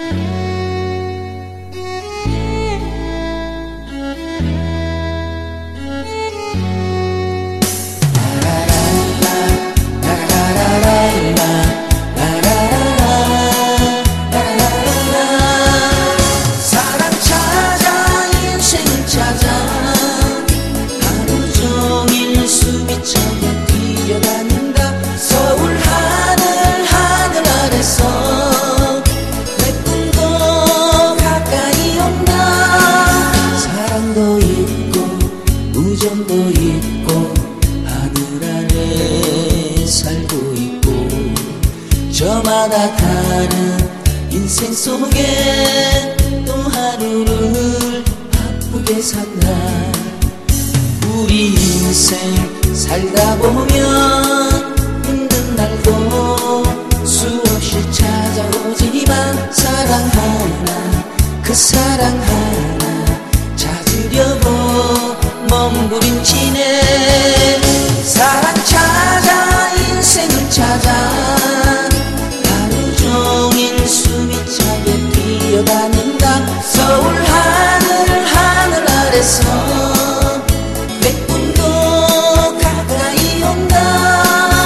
우정도 있고 하늘 아래 살고 있고 저마다 다른 인생 속에 또 하루를 바쁘게 산다. 우리 인생 살다 보면 힘든 날도 수없이 찾아오지만 사랑 하나 그 사랑 하나 찾으려고 몸부림치네. 사랑 찾아 인생을 찾아 하루 종일 숨이 차게 뛰어다닌다. 서울 하늘 아래서 백분도 가까이 온다.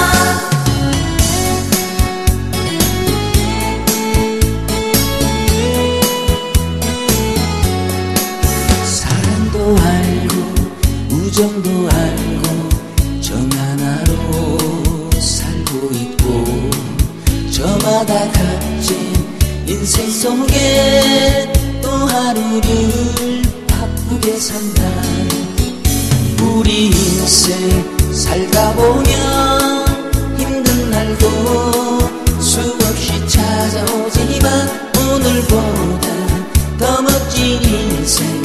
사랑도 알고 우정도 알고 정 하나로 살고 있고 저마다 값진 인생 속에 또 하루를 바쁘게 산다. 우리 인생 살다 보면 힘든 날도 수없이 찾아오지만 오늘보다 더 멋진 인생